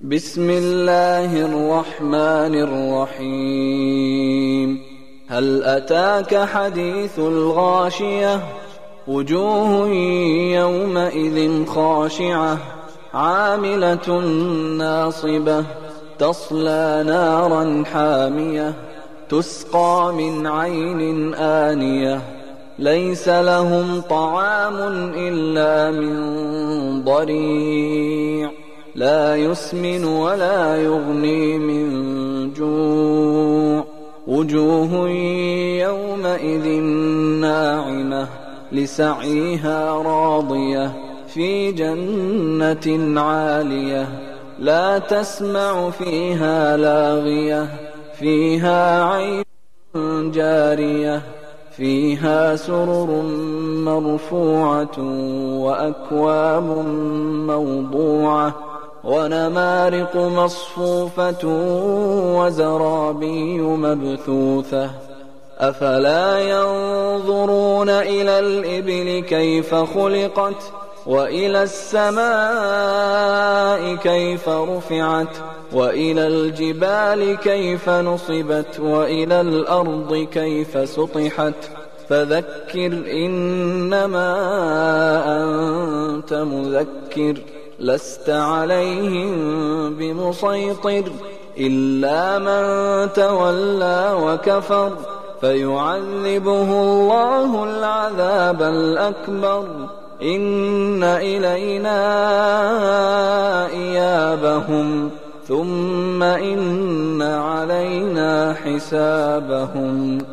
بسم الله الرحمن الرحيم. هل أتاك حديث الغاشية؟ وجوه يومئذ خاشعة عاملة ناصبة تصلى نارا حامية تسقى من عين آنية ليس لهم طعام إلا من ضريع لا يسمن ولا يغني من جوع. وجوه يومئذ ناعمة لسعيها راضية في جنة عالية لا تسمع فيها لاغية فيها عين جارية فيها سرر مرفوعة وأكواب موضوعة ونمارق مصفوفة وزرابي مبثوثة. أفلا ينظرون إلى الإبل كيف خلقت وإلى السماء كيف رفعت وإلى الجبال كيف نصبت وإلى الأرض كيف سطحت. فذكر إنما أنت مذكر لست عليهم بمسيطر إلا من تولى وكفر فيعذبه الله العذاب الأكبر. إن إلينا إيابهم ثم إن علينا حسابهم.